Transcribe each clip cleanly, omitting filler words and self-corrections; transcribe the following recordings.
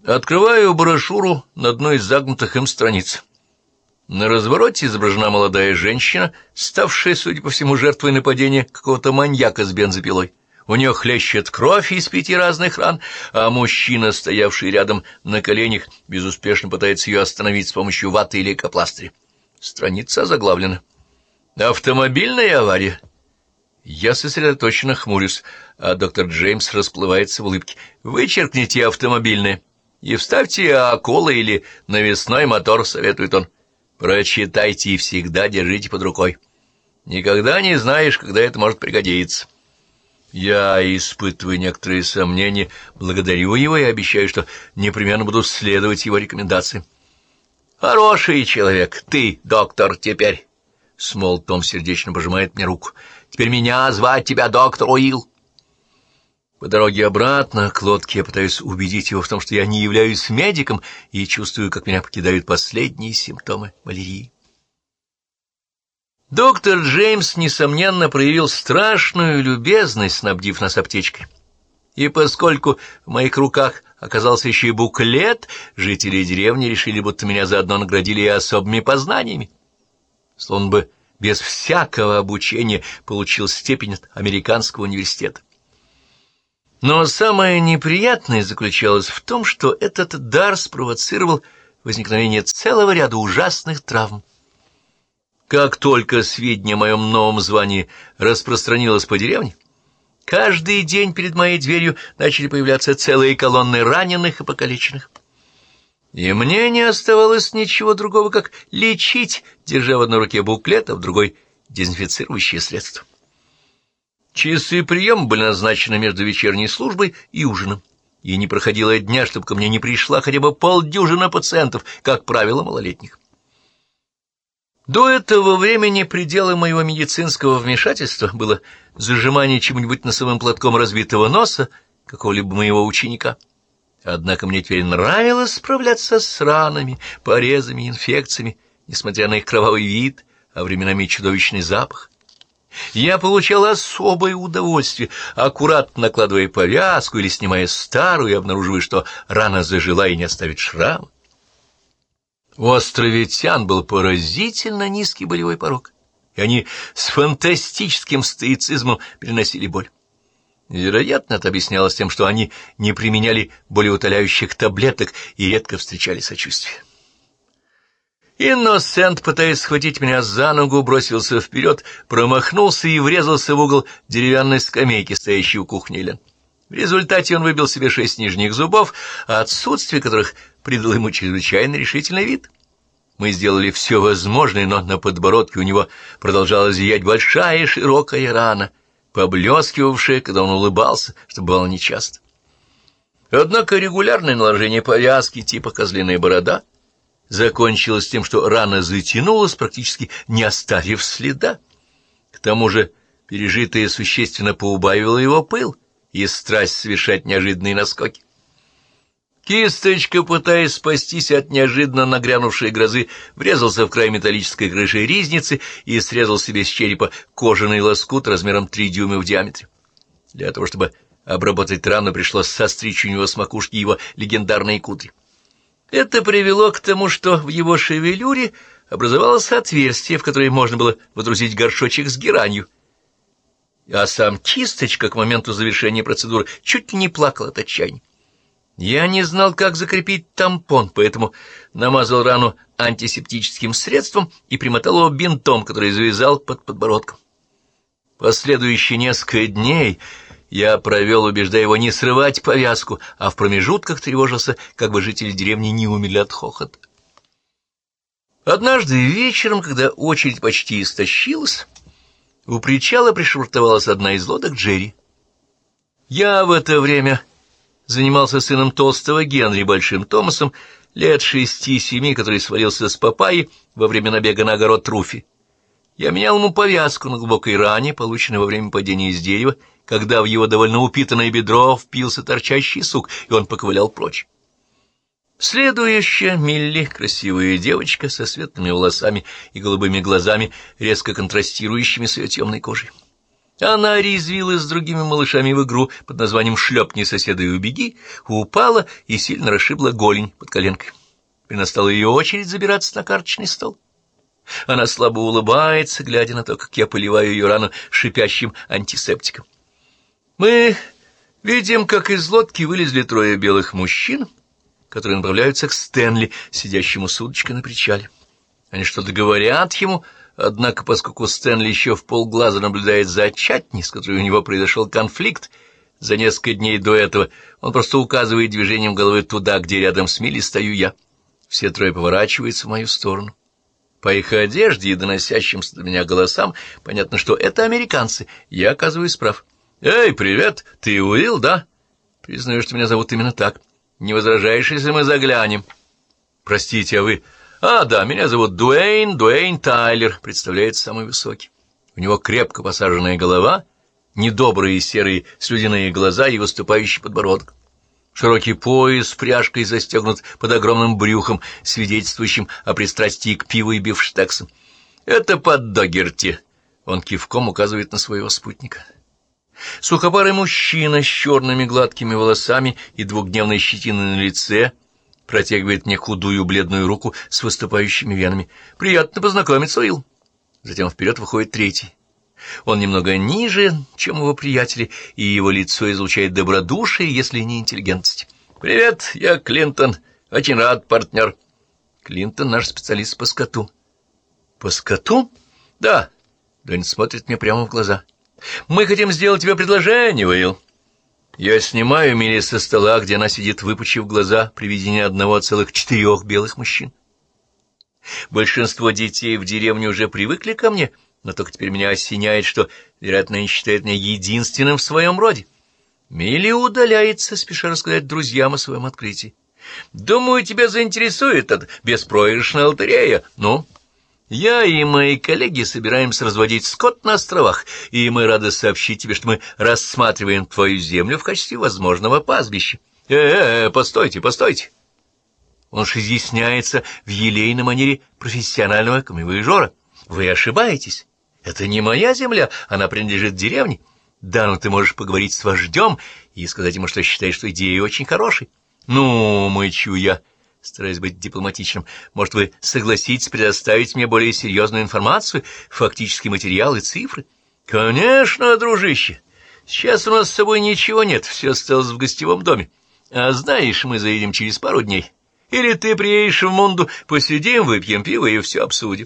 Открываю брошюру на одной из загнутых им страниц. На развороте изображена молодая женщина, ставшая, судя по всему, жертвой нападения какого-то маньяка с бензопилой. У нее хлещет кровь из 5 разных ран, а мужчина, стоявший рядом на коленях, безуспешно пытается ее остановить с помощью ваты или лейкопластыря. Страница заглавлена. «Автомобильная авария». Я сосредоточенно хмурюсь, а доктор Джеймс расплывается в улыбке. «Вычеркните автомобильное и вставьте около или навесной мотор», — советует он. «Прочитайте и всегда держите под рукой. Никогда не знаешь, когда это может пригодиться». Я испытываю некоторые сомнения, благодарю его и обещаю, что непременно буду следовать его рекомендациям. «Хороший человек, ты, доктор, теперь!» Смол Том сердечно пожимает мне руку. «Теперь меня звать тебя доктор Уилл». По дороге обратно к лодке я пытаюсь убедить его в том, что я не являюсь медиком, и чувствую, как меня покидают последние симптомы малярии. Доктор Джеймс, несомненно, проявил страшную любезность, снабдив нас аптечкой. И поскольку в моих руках оказался еще и буклет, жители деревни решили, будто меня заодно наградили и особыми познаниями. Словно бы без всякого обучения получил степень от американского университета. Но самое неприятное заключалось в том, что этот дар спровоцировал возникновение целого ряда ужасных травм. Как только сведения о моем новом звании распространилось по деревне, каждый день перед моей дверью начали появляться целые колонны раненых и покалеченных. И мне не оставалось ничего другого, как лечить, держа в одной руке буклет, а в другой — дезинфицирующее средство. Часы приема были назначены между вечерней службой и ужином, и не проходило дня, чтобы ко мне не пришла хотя бы полдюжины пациентов, как правило, малолетних. До этого времени пределом моего медицинского вмешательства было зажимание чем-нибудь носовым платком разбитого носа какого-либо моего ученика. Однако мне теперь нравилось справляться с ранами, порезами, инфекциями, несмотря на их кровавый вид, а временами чудовищный запах. Я получал особое удовольствие, аккуратно накладывая повязку или снимая старую, и обнаруживая, что рана зажила и не оставит шрама. У островитян был поразительно низкий болевой порог, и они с фантастическим стоицизмом переносили боль. Вероятно, это объяснялось тем, что они не применяли болеутоляющих таблеток и редко встречали сочувствие. Инносент, пытаясь схватить меня за ногу, бросился вперед, промахнулся и врезался в угол деревянной скамейки, стоящей у кухни Эллен. В результате он выбил себе 6 нижних зубов, отсутствие которых придало ему чрезвычайно решительный вид. Мы сделали все возможное, но на подбородке у него продолжала зиять большая широкая рана, поблескивавшая, когда он улыбался, что бывало нечасто. Однако регулярное наложение повязки типа «козлиная борода» закончилось тем, что рана затянулась, практически не оставив следа. К тому же пережитое существенно поубавило его пыл и страсть совершать неожиданные наскоки. Кисточка, пытаясь спастись от неожиданно нагрянувшей грозы, врезался в край металлической крыши ризницы и срезал себе с черепа кожаный лоскут размером 3 дюйма в диаметре. Для того, чтобы обработать рану, пришлось состричь у него с макушки его легендарные кудри. Это привело к тому, что в его шевелюре образовалось отверстие, в которое можно было водрузить горшочек с геранью, а сам Кисточка к моменту завершения процедуры чуть ли не плакал от отчаяния. Я не знал, как закрепить тампон, поэтому намазал рану антисептическим средством и примотал его бинтом, который завязал под подбородком. Последующие несколько дней я провел, убеждая его не срывать повязку, а в промежутках тревожился, как бы жители деревни не умерли от хохота. Однажды вечером, когда очередь почти истощилась, у причала пришвартовалась одна из лодок Джерри. Я в это время занимался сыном толстого Генри, Большим Томасом, лет 6-7, который свалился с папайи во время набега на огород Руфи. Я менял ему повязку на глубокой ране, полученной во время падения из дерева, когда в его довольно упитанное бедро впился торчащий сук, и он поковылял прочь. Следующая Милли, красивая девочка со светлыми волосами и голубыми глазами, резко контрастирующими с ее темной кожей. Она резвилась с другими малышами в игру под названием «Шлепни соседа и убеги», упала и сильно расшибла голень под коленкой. И настала ее очередь забираться на карточный стол. Она слабо улыбается, глядя на то, как я поливаю ее рану шипящим антисептиком. Мы видим, как из лодки вылезли трое белых мужчин, которые направляются к Стэнли, сидящему с удочкой на причале. Они что-то говорят ему, однако, поскольку Стэнли еще в полглаза наблюдает за Чатни, с которой у него произошел конфликт за несколько дней до этого, он просто указывает движением головы туда, где рядом с Милли стою я. Все трое поворачиваются в мою сторону. По их одежде и доносящимся до меня голосам понятно, что это американцы. Я оказываюсь прав. «Эй, привет! Ты Уилл, да?» «Признаю, что меня зовут именно так. Не возражаешь, если мы заглянем?» «Простите, а вы...» «А, да, меня зовут Дуэйн Тайлер», — представляется самый высокий. У него крепко посаженная голова, недобрые серые слюдяные глаза и выступающий подбородок. Широкий пояс с пряжкой застегнут под огромным брюхом, свидетельствующим о пристрастии к пиву и бифштексам. «Это под Догерти», — он кивком указывает на своего спутника. Сухопарый мужчина с черными гладкими волосами и двухдневной щетиной на лице протягивает мне худую бледную руку с выступающими венами. «Приятно познакомиться, Уилл». Затем вперед выходит третий. Он немного ниже, чем его приятели, и его лицо излучает добродушие, если не интеллигентность. «Привет, я Клинтон. Очень рад, партнер». Клинтон — наш специалист по скоту. «По скоту?» «Да». Дэнни смотрит мне прямо в глаза. «Мы хотим сделать тебе предложение, Уилл». Я снимаю Милли со стола, где она сидит, выпучив глаза при виде одного целых 4 белых мужчин. Большинство детей в деревне уже привыкли ко мне, но только теперь меня осеняет, что, вероятно, они считают меня единственным в своем роде. Милли удаляется, спеша рассказать друзьям о своем открытии. «Думаю, тебя заинтересует эта беспроигрышная лотерея. Ну?» «Я и мои коллеги собираемся разводить скот на островах, и мы рады сообщить тебе, что мы рассматриваем твою землю в качестве возможного пастбища». Постойте, постойте!» Он же изъясняется в елейной манере профессионального камевояжера. «Вы ошибаетесь. Это не моя земля, она принадлежит деревне. Да, но ты можешь поговорить с вождем и сказать ему, что считаешь, что идея очень хорошей». «Ну, мычу я, стараясь быть дипломатичным, может, вы согласитесь предоставить мне более серьезную информацию, фактический материал и цифры?» «Конечно, дружище. Сейчас у нас с собой ничего нет, все осталось в гостевом доме. А знаешь, мы заедем через пару дней. Или ты приедешь в Мунду, посидим, выпьем пиво и все обсудим».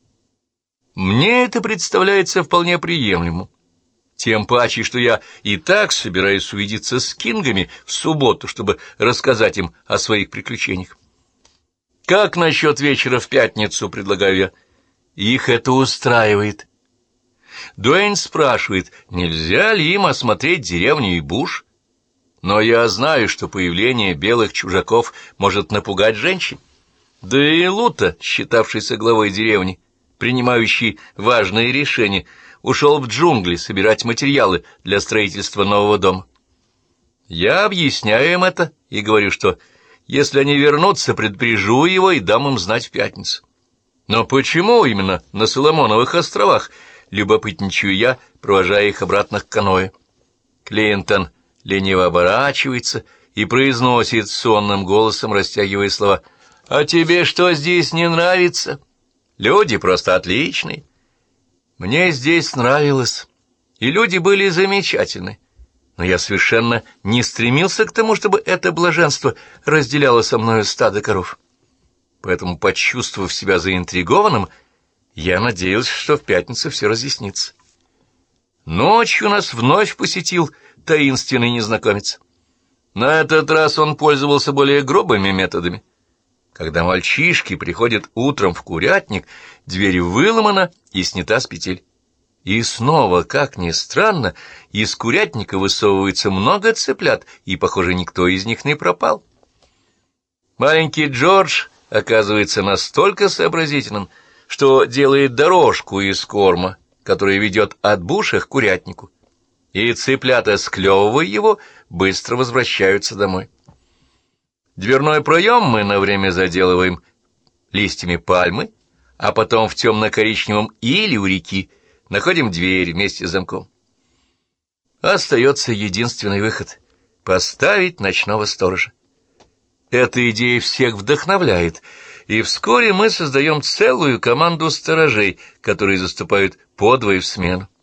Мне это представляется вполне приемлемым. Тем паче, что я и так собираюсь увидеться с Кингами в субботу, чтобы рассказать им о своих приключениях. «Как насчет вечера в пятницу?» — предлагаю я. Их это устраивает. Дуэйн спрашивает, нельзя ли им осмотреть деревню и буш. Но я знаю, что появление белых чужаков может напугать женщин. Да и Лута, считавшийся главой деревни, принимающий важные решения, ушел в джунгли собирать материалы для строительства нового дома. Я объясняю им это и говорю, что если они вернутся, предупрежу его и дам им знать в пятницу. Но почему именно на Соломоновых островах? Любопытничаю я, провожая их обратно к каноэ. Клинтон лениво оборачивается и произносит сонным голосом, растягивая слова: «А тебе что здесь не нравится? Люди просто отличные». Мне здесь нравилось, и люди были замечательны, но я совершенно не стремился к тому, чтобы это блаженство разделяло со мною стадо коров. Поэтому, почувствовав себя заинтригованным, я надеялся, что в пятницу все разъяснится. Ночью нас вновь посетил таинственный незнакомец. На этот раз он пользовался более грубыми методами. Когда мальчишки приходят утром в курятник, дверь выломана и снята с петель. И снова, как ни странно, из курятника высовывается много цыплят, и, похоже, никто из них не пропал. Маленький Джордж оказывается настолько сообразительным, что делает дорожку из корма, которая ведет от буша к курятнику, и цыплята, склевывая его, быстро возвращаются домой. Дверной проем мы на время заделываем листьями пальмы, а потом в темно-коричневом иле у реки находим дверь вместе с замком. Остается единственный выход — поставить ночного сторожа. Эта идея всех вдохновляет, и вскоре мы создаем целую команду сторожей, которые заступают подвое в смену.